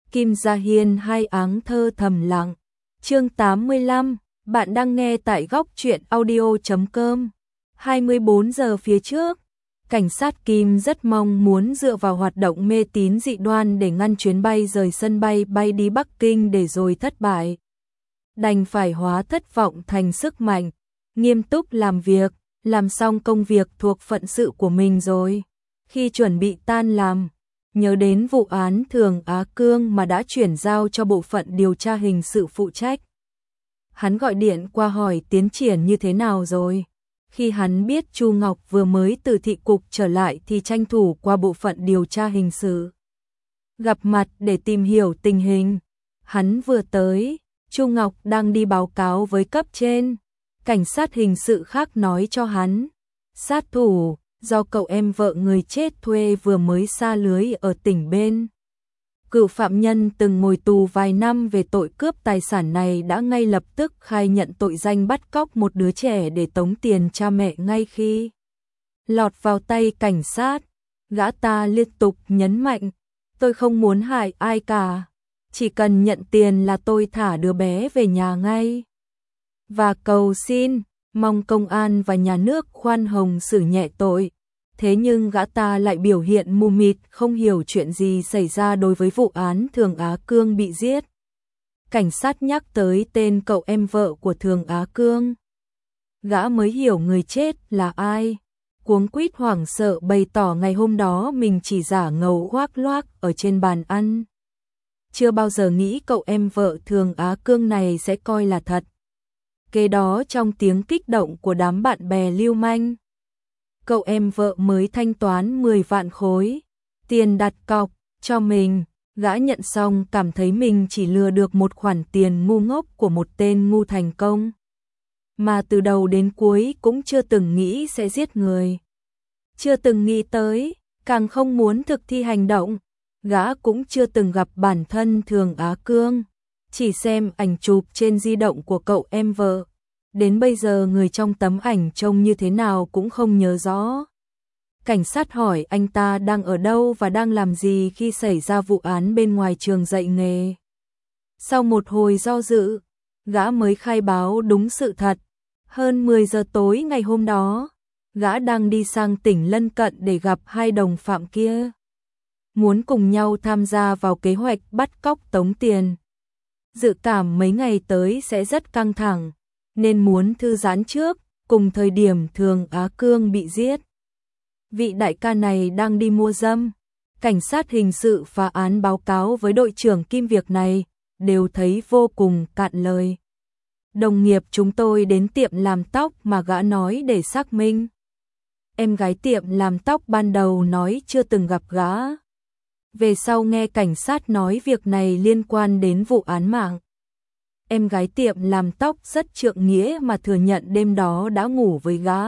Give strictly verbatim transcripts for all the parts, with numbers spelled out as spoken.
Kim Gia Hiên hai áng thơ thầm lặng. Chương tám mươi lăm, bạn đang nghe tại góc truyện audio chấm com. hai mươi bốn giờ phía trước, cảnh sát Kim rất mong muốn dựa vào hoạt động mê tín dị đoan để ngăn chuyến bay rời sân bay bay đi Bắc Kinh để rồi thất bại. Đành phải hóa thất vọng thành sức mạnh, nghiêm túc làm việc, làm xong công việc thuộc phận sự của mình rồi. Khi chuẩn bị tan làm, nhớ đến vụ án Thường Á Cương mà đã chuyển giao cho bộ phận điều tra hình sự phụ trách. Hắn gọi điện qua hỏi tiến triển như thế nào rồi. Khi hắn biết Chu Ngọc vừa mới từ thị cục trở lại thì tranh thủ qua bộ phận điều tra hình sự. Gặp mặt để tìm hiểu tình hình. Hắn vừa tới, Chu Ngọc đang đi báo cáo với cấp trên. Cảnh sát hình sự khác nói cho hắn, sát thủ do cậu em vợ người chết thuê vừa mới sa lưới ở tỉnh bên. Cựu phạm nhân từng ngồi tù vài năm về tội cướp tài sản này đã ngay lập tức khai nhận tội danh bắt cóc một đứa trẻ để tống tiền cha mẹ ngay khi lọt vào tay cảnh sát. Gã ta liên tục nhấn mạnh, tôi không muốn hại ai cả, chỉ cần nhận tiền là tôi thả đứa bé về nhà ngay. Và cầu xin, mong công an và nhà nước khoan hồng xử nhẹ tội. Thế nhưng gã ta lại biểu hiện mù mịt, không hiểu chuyện gì xảy ra đối với vụ án Thường Á Cương bị giết. Cảnh sát nhắc tới tên cậu em vợ của Thường Á Cương. Gã mới hiểu người chết là ai. Cuống quýt hoảng sợ bày tỏ ngày hôm đó mình chỉ giả ngầu hoác loác ở trên bàn ăn. Chưa bao giờ nghĩ cậu em vợ Thường Á Cương này sẽ coi là thật. Kế đó trong tiếng kích động của đám bạn bè lưu manh, cậu em vợ mới thanh toán mười vạn khối tiền đặt cọc cho mình. Gã nhận xong cảm thấy mình chỉ lừa được một khoản tiền ngu ngốc của một tên ngu thành công, mà từ đầu đến cuối cũng chưa từng nghĩ sẽ giết người. Chưa từng nghĩ tới, càng không muốn thực thi hành động. Gã cũng chưa từng gặp bản thân Thường Á Cương, chỉ xem ảnh chụp trên di động của cậu em vợ. Đến bây giờ người trong tấm ảnh trông như thế nào cũng không nhớ rõ. Cảnh sát hỏi anh ta đang ở đâu và đang làm gì khi xảy ra vụ án bên ngoài trường dạy nghề. Sau một hồi do dự, gã mới khai báo đúng sự thật. Hơn mười giờ tối ngày hôm đó, gã đang đi sang tỉnh lân cận để gặp hai đồng phạm kia, muốn cùng nhau tham gia vào kế hoạch bắt cóc tống tiền. Dự cảm mấy ngày tới sẽ rất căng thẳng, nên muốn thư giãn trước, cùng thời điểm Thường Á Cương bị giết. Vị đại ca này đang đi mua dâm. Cảnh sát hình sự phá án báo cáo với đội trưởng Kim việc này, đều thấy vô cùng cạn lời. Đồng nghiệp chúng tôi đến tiệm làm tóc mà gã nói để xác minh. Em gái tiệm làm tóc ban đầu nói chưa từng gặp gã. Về sau nghe cảnh sát nói việc này liên quan đến vụ án mạng. Em gái tiệm làm tóc rất trượng nghĩa mà thừa nhận đêm đó đã ngủ với gã,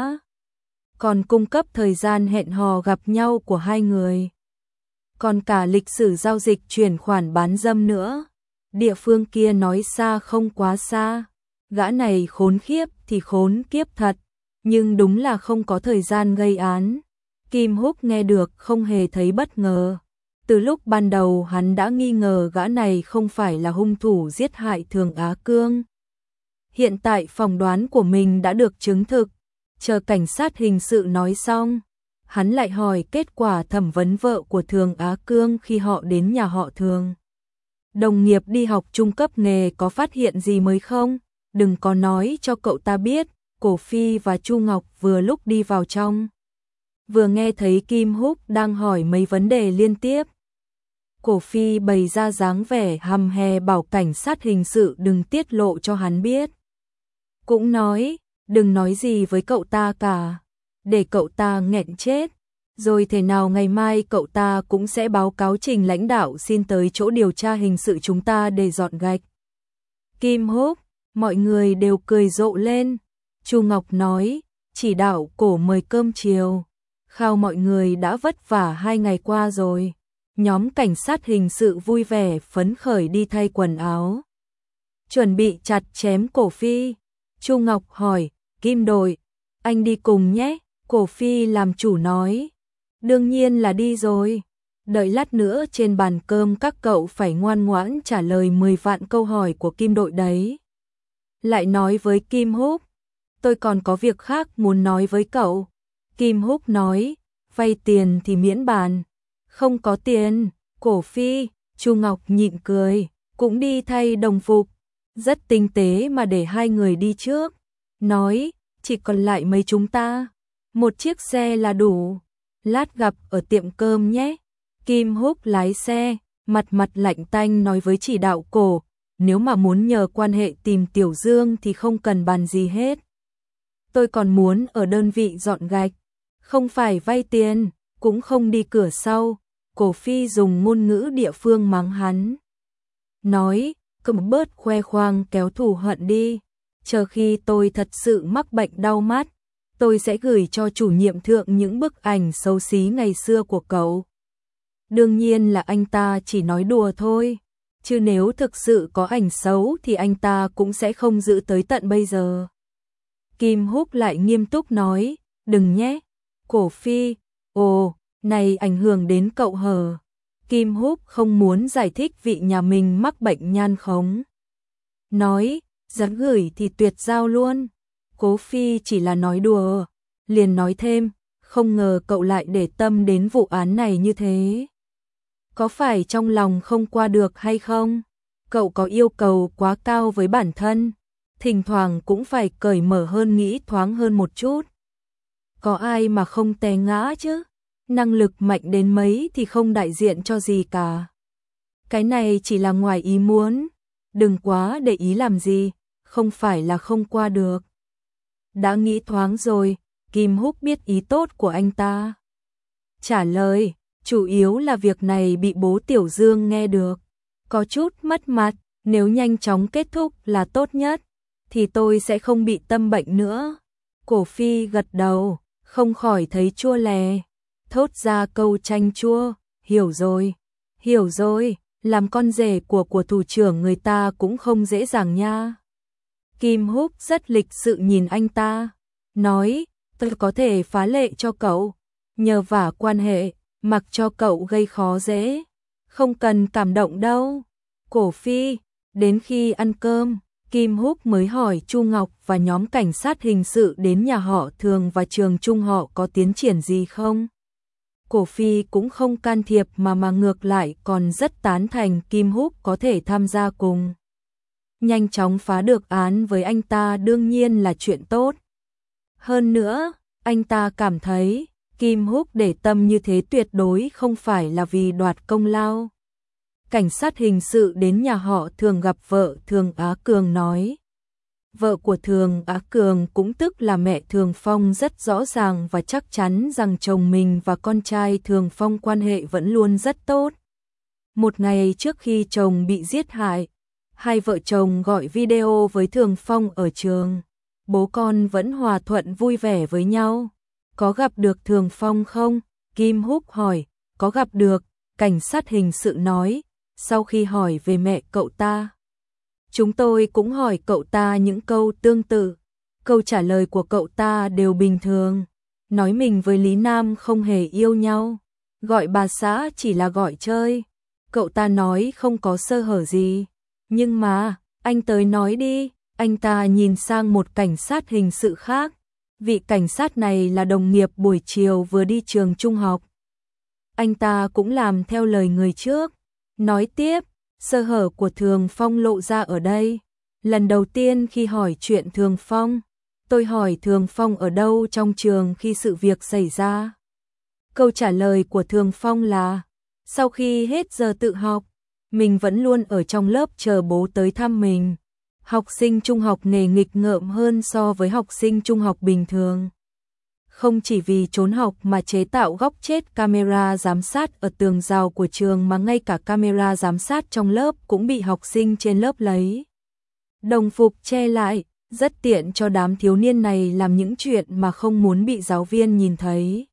còn cung cấp thời gian hẹn hò gặp nhau của hai người, còn cả lịch sử giao dịch chuyển khoản bán dâm nữa. Địa phương kia nói xa không quá xa. Gã này khốn khiếp thì khốn kiếp thật, nhưng đúng là không có thời gian gây án. Kim Húc nghe được không hề thấy bất ngờ. Từ lúc ban đầu hắn đã nghi ngờ gã này không phải là hung thủ giết hại Thường Á Cương. Hiện tại phỏng đoán của mình đã được chứng thực. Chờ cảnh sát hình sự nói xong, hắn lại hỏi kết quả thẩm vấn vợ của Thường Á Cương khi họ đến nhà họ Thường. Đồng nghiệp đi học trung cấp nghề có phát hiện gì mới không? Đừng có nói cho cậu ta biết. Cổ Phi và Chu Ngọc vừa lúc đi vào trong, vừa nghe thấy Kim Húc đang hỏi mấy vấn đề liên tiếp. Cổ Phi bày ra dáng vẻ hăm hè bảo cảnh sát hình sự đừng tiết lộ cho hắn biết. Cũng nói, đừng nói gì với cậu ta cả, để cậu ta nghẹn chết. Rồi thế nào ngày mai cậu ta cũng sẽ báo cáo trình lãnh đạo xin tới chỗ điều tra hình sự chúng ta để dọn gạch. Kim Húc, mọi người đều cười rộ lên. Chu Ngọc nói, chỉ đạo Cổ mời cơm chiều. Khao mọi người đã vất vả hai ngày qua rồi. Nhóm cảnh sát hình sự vui vẻ phấn khởi đi thay quần áo, chuẩn bị chặt chém Cổ Phi. Chu Ngọc hỏi, Kim đội, anh đi cùng nhé. Cổ Phi làm chủ nói, đương nhiên là đi rồi. Đợi lát nữa trên bàn cơm các cậu phải ngoan ngoãn trả lời mười vạn câu hỏi của Kim đội đấy. Lại nói với Kim Húc, tôi còn có việc khác muốn nói với cậu. Kim Húc nói, vay tiền thì miễn bàn. Không có tiền, Cổ Phi, Chu Ngọc nhịn cười, cũng đi thay đồng phục. Rất tinh tế mà để hai người đi trước. Nói, chỉ còn lại mấy chúng ta. Một chiếc xe là đủ. Lát gặp ở tiệm cơm nhé. Kim Húc lái xe, mặt mặt lạnh tanh nói với chỉ đạo Cổ, nếu mà muốn nhờ quan hệ tìm Tiểu Dương thì không cần bàn gì hết. Tôi còn muốn ở đơn vị dọn gạch, không phải vay tiền, cũng không đi cửa sau. Cổ Phi dùng ngôn ngữ địa phương mắng hắn. Nói, cầm bớt khoe khoang kéo thù hận đi. Chờ khi tôi thật sự mắc bệnh đau mắt, tôi sẽ gửi cho chủ nhiệm thượng những bức ảnh xấu xí ngày xưa của cậu. Đương nhiên là anh ta chỉ nói đùa thôi, chứ nếu thực sự có ảnh xấu thì anh ta cũng sẽ không giữ tới tận bây giờ. Kim Húc lại nghiêm túc nói, đừng nhé. Cổ Phi, ồ, này ảnh hưởng đến cậu hờ. Kim Húc không muốn giải thích vị nhà mình mắc bệnh nhan khống. Nói, dám gửi thì tuyệt giao luôn. Cố Phi chỉ là nói đùa, liền nói thêm, không ngờ cậu lại để tâm đến vụ án này như thế. Có phải trong lòng không qua được hay không? Cậu có yêu cầu quá cao với bản thân, thỉnh thoảng cũng phải cởi mở hơn, nghĩ thoáng hơn một chút. Có ai mà không té ngã chứ? Năng lực mạnh đến mấy thì không đại diện cho gì cả. Cái này chỉ là ngoài ý muốn, đừng quá để ý làm gì, không phải là không qua được. Đã nghĩ thoáng rồi, Kim Húc biết ý tốt của anh ta. Trả lời, chủ yếu là việc này bị bố Tiểu Dương nghe được. Có chút mất mặt, nếu nhanh chóng kết thúc là tốt nhất, thì tôi sẽ không bị tâm bệnh nữa. Cổ Phi gật đầu, không khỏi thấy chua lè. Thốt ra câu chanh chua, hiểu rồi, hiểu rồi, làm con rể của của thủ trưởng người ta cũng không dễ dàng nha. Kim Húc rất lịch sự nhìn anh ta, nói, tôi có thể phá lệ cho cậu, nhờ vả quan hệ, mặc cho cậu gây khó dễ, không cần cảm động đâu. Cổ Phi, đến khi ăn cơm, Kim Húc mới hỏi Chu Ngọc và nhóm cảnh sát hình sự đến nhà họ Thường và trường trung họ có tiến triển gì không. Cổ Phi cũng không can thiệp mà mà ngược lại còn rất tán thành Kim Húc có thể tham gia cùng. Nhanh chóng phá được án với anh ta đương nhiên là chuyện tốt. Hơn nữa, anh ta cảm thấy Kim Húc để tâm như thế tuyệt đối không phải là vì đoạt công lao. Cảnh sát hình sự đến nhà họ Thường gặp vợ Thường Á Cường nói. Vợ của Thường Á Cường cũng tức là mẹ Thường Phong rất rõ ràng và chắc chắn rằng chồng mình và con trai Thường Phong quan hệ vẫn luôn rất tốt. Một ngày trước khi chồng bị giết hại, hai vợ chồng gọi video với Thường Phong ở trường. Bố con vẫn hòa thuận vui vẻ với nhau. Có gặp được Thường Phong không? Kim Húc hỏi. Có gặp được, cảnh sát hình sự nói. Sau khi hỏi về mẹ cậu ta, chúng tôi cũng hỏi cậu ta những câu tương tự. Câu trả lời của cậu ta đều bình thường. Nói mình với Lý Nam không hề yêu nhau. Gọi bà xã chỉ là gọi chơi. Cậu ta nói không có sơ hở gì. Nhưng mà, anh tới nói đi. Anh ta nhìn sang một cảnh sát hình sự khác. Vị cảnh sát này là đồng nghiệp buổi chiều vừa đi trường trung học. Anh ta cũng làm theo lời người trước. Nói tiếp, sơ hở của Thường Phong lộ ra ở đây. Lần đầu tiên khi hỏi chuyện Thường Phong, tôi hỏi Thường Phong ở đâu trong trường khi sự việc xảy ra. Câu trả lời của Thường Phong là, sau khi hết giờ tự học, mình vẫn luôn ở trong lớp chờ bố tới thăm mình. Học sinh trung học nề nghịch ngợm hơn so với học sinh trung học bình thường. Không chỉ vì trốn học mà chế tạo góc chết camera giám sát ở tường rào của trường mà ngay cả camera giám sát trong lớp cũng bị học sinh trên lớp lấy đồng phục che lại, rất tiện cho đám thiếu niên này làm những chuyện mà không muốn bị giáo viên nhìn thấy.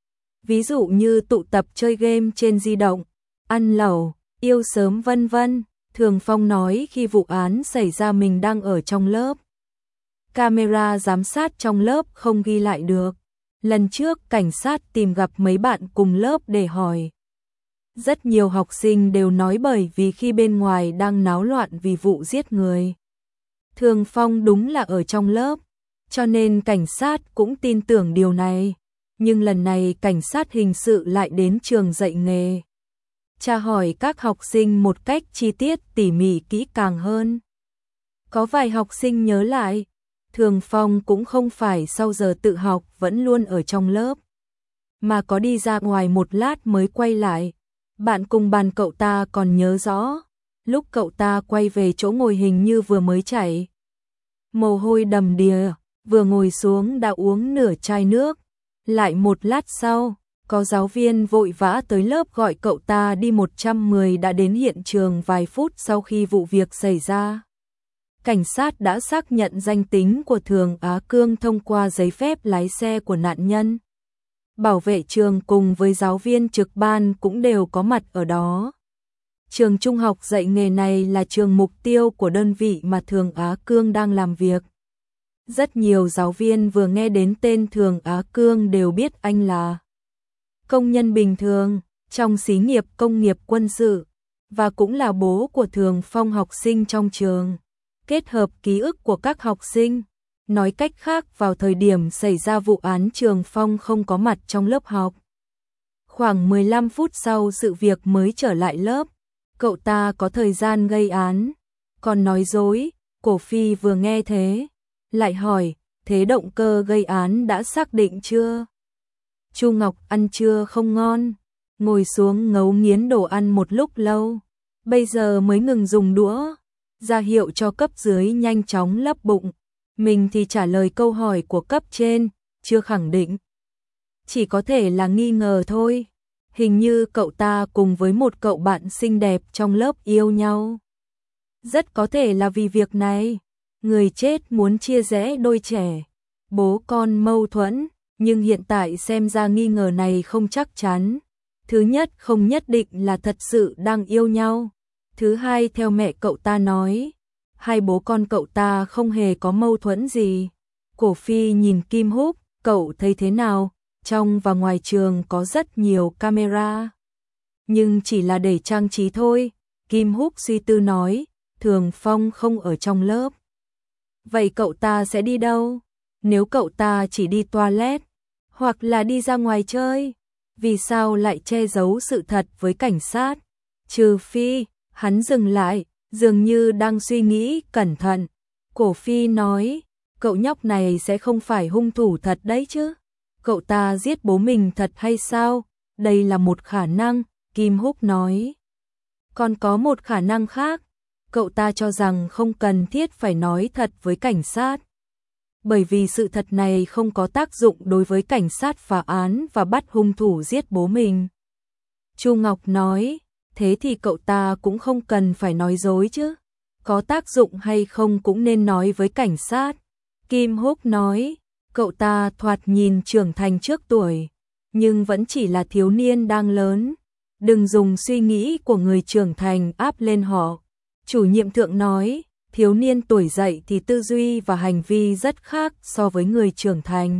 Ví dụ như tụ tập chơi game trên di động, ăn lẩu, yêu sớm vân vân. Thường Phong nói khi vụ án xảy ra mình đang ở trong lớp. Camera giám sát trong lớp không ghi lại được. Lần trước cảnh sát tìm gặp mấy bạn cùng lớp để hỏi. Rất nhiều học sinh đều nói bởi vì khi bên ngoài đang náo loạn vì vụ giết người. Thường Phong đúng là ở trong lớp, cho nên cảnh sát cũng tin tưởng điều này. Nhưng lần này cảnh sát hình sự lại đến trường dạy nghề, tra hỏi các học sinh một cách chi tiết tỉ mỉ kỹ càng hơn. Có vài học sinh nhớ lại, Thường Phong cũng không phải sau giờ tự học vẫn luôn ở trong lớp, mà có đi ra ngoài một lát mới quay lại. Bạn cùng bàn cậu ta còn nhớ rõ, lúc cậu ta quay về chỗ ngồi hình như vừa mới chảy mồ hôi đầm đìa, vừa ngồi xuống đã uống nửa chai nước. Lại một lát sau, có giáo viên vội vã tới lớp gọi cậu ta đi một trăm mười đã đến hiện trường vài phút sau khi vụ việc xảy ra. Cảnh sát đã xác nhận danh tính của Thường Á Cương thông qua giấy phép lái xe của nạn nhân. Bảo vệ trường cùng với giáo viên trực ban cũng đều có mặt ở đó. Trường trung học dạy nghề này là trường mục tiêu của đơn vị mà Thường Á Cương đang làm việc. Rất nhiều giáo viên vừa nghe đến tên Thường Á Cương đều biết anh là công nhân bình thường trong xí nghiệp công nghiệp quân sự, và cũng là bố của Thường Phong học sinh trong trường. Kết hợp ký ức của các học sinh, nói cách khác vào thời điểm xảy ra vụ án Thường Phong không có mặt trong lớp học. Khoảng mười lăm phút sau sự việc mới trở lại lớp, cậu ta có thời gian gây án, còn nói dối. Cổ Phi vừa nghe thế, lại hỏi, thế động cơ gây án đã xác định chưa? Chu Ngọc ăn trưa không ngon, ngồi xuống ngấu nghiến đồ ăn một lúc lâu, bây giờ mới ngừng dùng đũa, ra hiệu cho cấp dưới nhanh chóng lấp bụng. Mình thì trả lời câu hỏi của cấp trên, chưa khẳng định. Chỉ có thể là nghi ngờ thôi. Hình như cậu ta cùng với một cậu bạn xinh đẹp trong lớp yêu nhau. Rất có thể là vì việc này, người chết muốn chia rẽ đôi trẻ, bố con mâu thuẫn, nhưng hiện tại xem ra nghi ngờ này không chắc chắn. Thứ nhất, không nhất định là thật sự đang yêu nhau. Thứ hai, theo mẹ cậu ta nói, hai bố con cậu ta không hề có mâu thuẫn gì. Cổ Phi nhìn Kim Húc, cậu thấy thế nào? Trong và ngoài trường có rất nhiều camera, nhưng chỉ là để trang trí thôi. Kim Húc suy tư nói, Thường Phong không ở trong lớp. Vậy cậu ta sẽ đi đâu? Nếu cậu ta chỉ đi toilet, hoặc là đi ra ngoài chơi, vì sao lại che giấu sự thật với cảnh sát? Trừ phi, hắn dừng lại, dường như đang suy nghĩ cẩn thận. Cổ Phi nói, cậu nhóc này sẽ không phải hung thủ thật đấy chứ? Cậu ta giết bố mình thật hay sao? Đây là một khả năng, Kim Húc nói. Còn có một khả năng khác, cậu ta cho rằng không cần thiết phải nói thật với cảnh sát. Bởi vì sự thật này không có tác dụng đối với cảnh sát phá án và bắt hung thủ giết bố mình. Chu Ngọc nói, thế thì cậu ta cũng không cần phải nói dối chứ. Có tác dụng hay không cũng nên nói với cảnh sát. Kim Húc nói, cậu ta thoạt nhìn trưởng thành trước tuổi, nhưng vẫn chỉ là thiếu niên đang lớn. Đừng dùng suy nghĩ của người trưởng thành áp lên họ. Chủ nhiệm Thượng nói, thiếu niên tuổi dậy thì tư duy và hành vi rất khác so với người trưởng thành.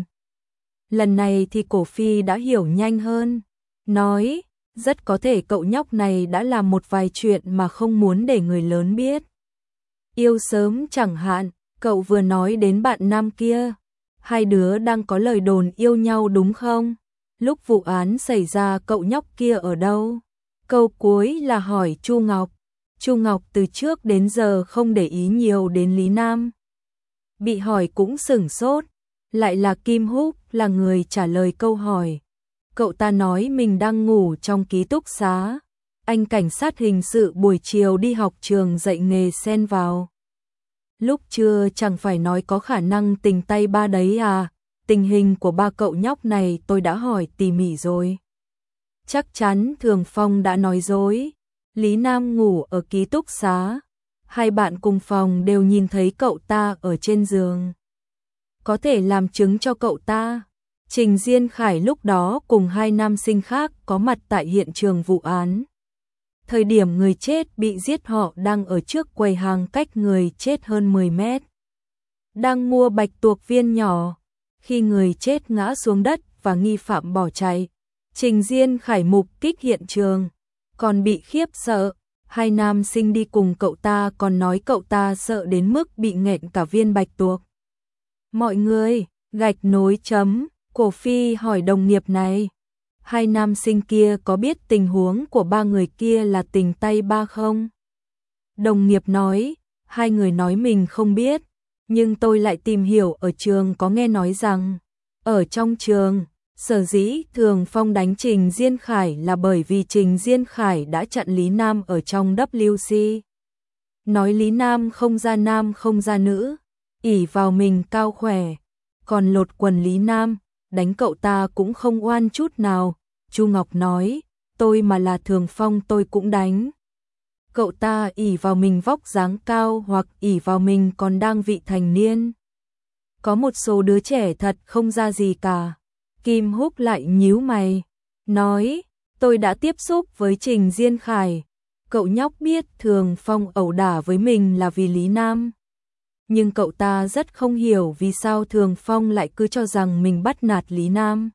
Lần này thì Cổ Phi đã hiểu nhanh hơn. Nói, rất có thể cậu nhóc này đã làm một vài chuyện mà không muốn để người lớn biết. Yêu sớm chẳng hạn, cậu vừa nói đến bạn nam kia. Hai đứa đang có lời đồn yêu nhau đúng không? Lúc vụ án xảy ra cậu nhóc kia ở đâu? Câu cuối là hỏi Chu Ngọc. Chu Ngọc từ trước đến giờ không để ý nhiều đến Lý Nam. Bị hỏi cũng sửng sốt, lại là Kim Húc là người trả lời câu hỏi. Cậu ta nói mình đang ngủ trong ký túc xá. Anh cảnh sát hình sự buổi chiều đi học trường dạy nghề xen vào. Lúc trưa chẳng phải nói có khả năng tình tay ba đấy à? Tình hình của ba cậu nhóc này tôi đã hỏi tỉ mỉ rồi. Chắc chắn Thường Phong đã nói dối. Lý Nam ngủ ở ký túc xá. Hai bạn cùng phòng đều nhìn thấy cậu ta ở trên giường. Có thể làm chứng cho cậu ta. Trình Diên Khải lúc đó cùng hai nam sinh khác có mặt tại hiện trường vụ án. Thời điểm người chết bị giết họ đang ở trước quầy hàng cách người chết hơn mười mét. Đang mua bạch tuộc viên nhỏ. Khi người chết ngã xuống đất và nghi phạm bỏ chạy, Trình Diên Khải mục kích hiện trường. còn bị khiếp sợ. Hai nam sinh đi cùng cậu ta còn nói cậu ta sợ đến mức bị nghẹn cả viên bạch tuộc. Mọi người, gạch nối chấm, Cổ Phi hỏi đồng nghiệp này. Hai nam sinh kia có biết tình huống của ba người kia là tình tay ba không? Đồng nghiệp nói, hai người nói mình không biết, nhưng tôi lại tìm hiểu ở trường có nghe nói rằng, ở trong trường, sở dĩ Thường Phong đánh Trình Diên Khải là bởi vì Trình Diên Khải đã chặn Lý Nam ở trong W C. Nói Lý Nam không ra nam không ra nữ, ỷ vào mình cao khỏe, còn lột quần Lý Nam, đánh cậu ta cũng không oan chút nào. Chu Ngọc nói, tôi mà là Thường Phong tôi cũng đánh. Cậu ta ỷ vào mình vóc dáng cao hoặc ỷ vào mình còn đang vị thành niên. Có một số đứa trẻ thật không ra gì cả. Kim Húc lại nhíu mày, nói, tôi đã tiếp xúc với Trình Diên Khải. Cậu nhóc biết Thường Phong ẩu đả với mình là vì Lý Nam. Nhưng cậu ta rất không hiểu vì sao Thường Phong lại cứ cho rằng mình bắt nạt Lý Nam.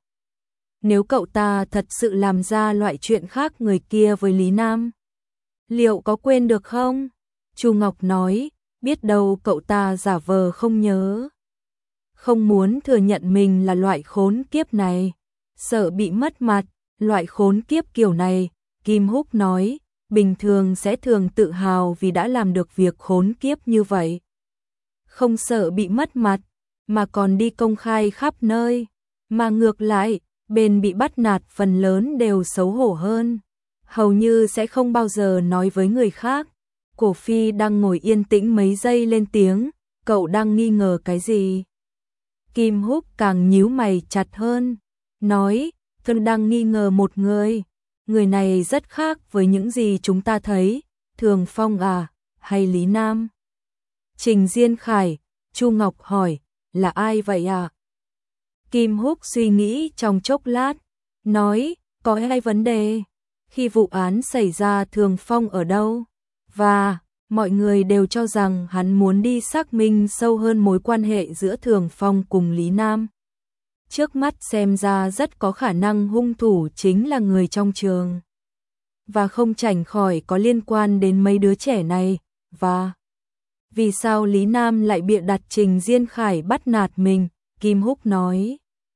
Nếu cậu ta thật sự làm ra loại chuyện khác người kia với Lý Nam, liệu có quên được không? Chu Ngọc nói, biết đâu cậu ta giả vờ không nhớ. Không muốn thừa nhận mình là loại khốn kiếp này, sợ bị mất mặt, loại khốn kiếp kiểu này, Kim Húc nói, bình thường sẽ thường tự hào vì đã làm được việc khốn kiếp như vậy. Không sợ bị mất mặt, mà còn đi công khai khắp nơi, mà ngược lại, bên bị bắt nạt phần lớn đều xấu hổ hơn, hầu như sẽ không bao giờ nói với người khác. Cổ Phi đang ngồi yên tĩnh mấy giây lên tiếng, cậu đang nghi ngờ cái gì? Kim Húc càng nhíu mày chặt hơn, nói, tôi đang nghi ngờ một người, người này rất khác với những gì chúng ta thấy, Thường Phong à, hay Lý Nam? Trình Diên Khải, Chu Ngọc hỏi, là ai vậy à? Kim Húc suy nghĩ trong chốc lát, nói, có hai vấn đề. Khi vụ án xảy ra Thường Phong ở đâu? Và mọi người đều cho rằng hắn muốn đi xác minh sâu hơn mối quan hệ giữa Thường Phong cùng Lý Nam. Trước mắt xem ra rất có khả năng hung thủ chính là người trong trường. Và không tránh khỏi có liên quan đến mấy đứa trẻ này. Và vì sao Lý Nam lại bịa đặt Trình Diên Khải bắt nạt mình? Kim Húc nói.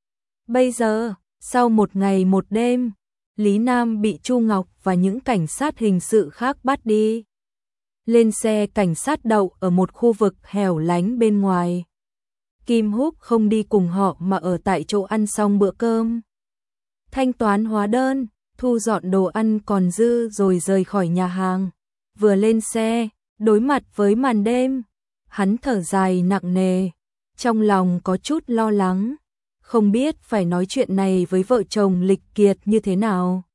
Bây giờ, sau một ngày một đêm, Lý Nam bị Chu Ngọc và những cảnh sát hình sự khác bắt đi. Lên xe cảnh sát đậu ở một khu vực hẻo lánh bên ngoài. Kim Húc không đi cùng họ mà ở tại chỗ ăn xong bữa cơm. Thanh toán hóa đơn, thu dọn đồ ăn còn dư rồi rời khỏi nhà hàng. Vừa lên xe, đối mặt với màn đêm, hắn thở dài nặng nề, trong lòng có chút lo lắng, không biết phải nói chuyện này với vợ chồng Lịch Kiệt như thế nào.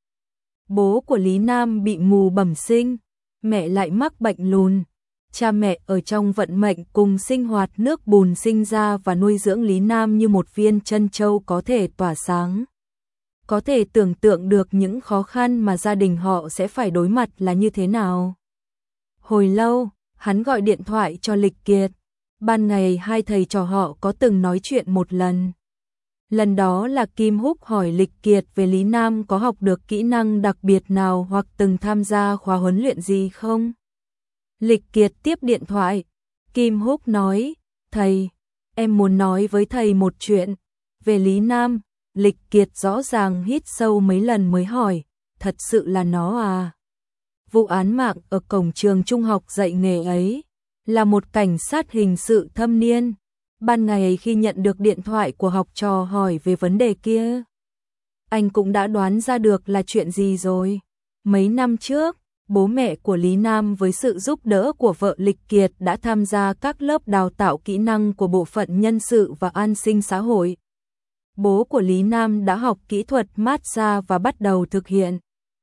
Bố của Lý Nam bị mù bẩm sinh, mẹ lại mắc bệnh lùn. Cha mẹ ở trong vận mệnh cùng sinh hoạt nước bùn sinh ra và nuôi dưỡng Lý Nam như một viên trân châu có thể tỏa sáng. Có thể tưởng tượng được những khó khăn mà gia đình họ sẽ phải đối mặt là như thế nào. Hồi lâu, hắn gọi điện thoại cho Lịch Kiệt. Ban ngày hai thầy trò họ có từng nói chuyện một lần. Lần đó là Kim Húc hỏi Lịch Kiệt về Lý Nam có học được kỹ năng đặc biệt nào hoặc từng tham gia khóa huấn luyện gì không. Lịch Kiệt tiếp điện thoại. Kim Húc nói, thầy, em muốn nói với thầy một chuyện. Về Lý Nam, Lịch Kiệt rõ ràng hít sâu mấy lần mới hỏi, thật sự là nó à? Vụ án mạng ở cổng trường trung học dạy nghề ấy, là một cảnh sát hình sự thâm niên. Ban ngày khi nhận được điện thoại của học trò hỏi về vấn đề kia, anh cũng đã đoán ra được là chuyện gì rồi. Mấy năm trước, bố mẹ của Lý Nam với sự giúp đỡ của vợ Lịch Kiệt đã tham gia các lớp đào tạo kỹ năng của Bộ phận Nhân sự và An sinh xã hội. Bố của Lý Nam đã học kỹ thuật massage và bắt đầu thực hiện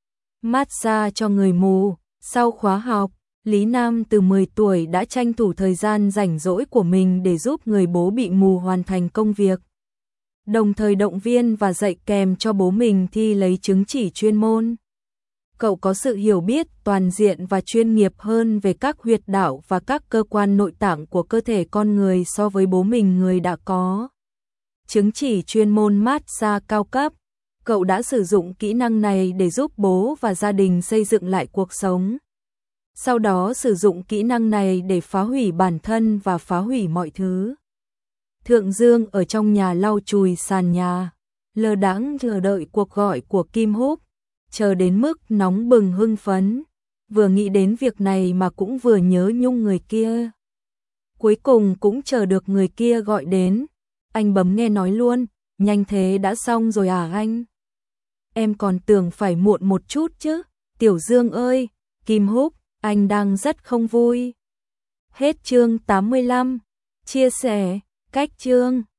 massage cho người mù. Sau khóa học, Lý Nam từ mười tuổi đã tranh thủ thời gian rảnh rỗi của mình để giúp người bố bị mù hoàn thành công việc, đồng thời động viên và dạy kèm cho bố mình thi lấy chứng chỉ chuyên môn. Cậu có sự hiểu biết toàn diện và chuyên nghiệp hơn về các huyệt đạo và các cơ quan nội tạng của cơ thể con người so với bố mình người đã có chứng chỉ chuyên môn massage cao cấp. Cậu đã sử dụng kỹ năng này để giúp bố và gia đình xây dựng lại cuộc sống. Sau đó sử dụng kỹ năng này để phá hủy bản thân và phá hủy mọi thứ. Thượng Dương ở trong nhà lau chùi sàn nhà, lơ đãng chờ đợi cuộc gọi của Kim Húc, chờ đến mức nóng bừng hưng phấn, vừa nghĩ đến việc này mà cũng vừa nhớ nhung người kia. Cuối cùng cũng chờ được người kia gọi đến, anh bấm nghe nói luôn, nhanh thế đã xong rồi à anh? Em còn tưởng phải muộn một chút chứ, Tiểu Dương ơi, Kim Húc, anh đang rất không vui. Hết chương tám mươi lăm, chia sẻ, cách chương.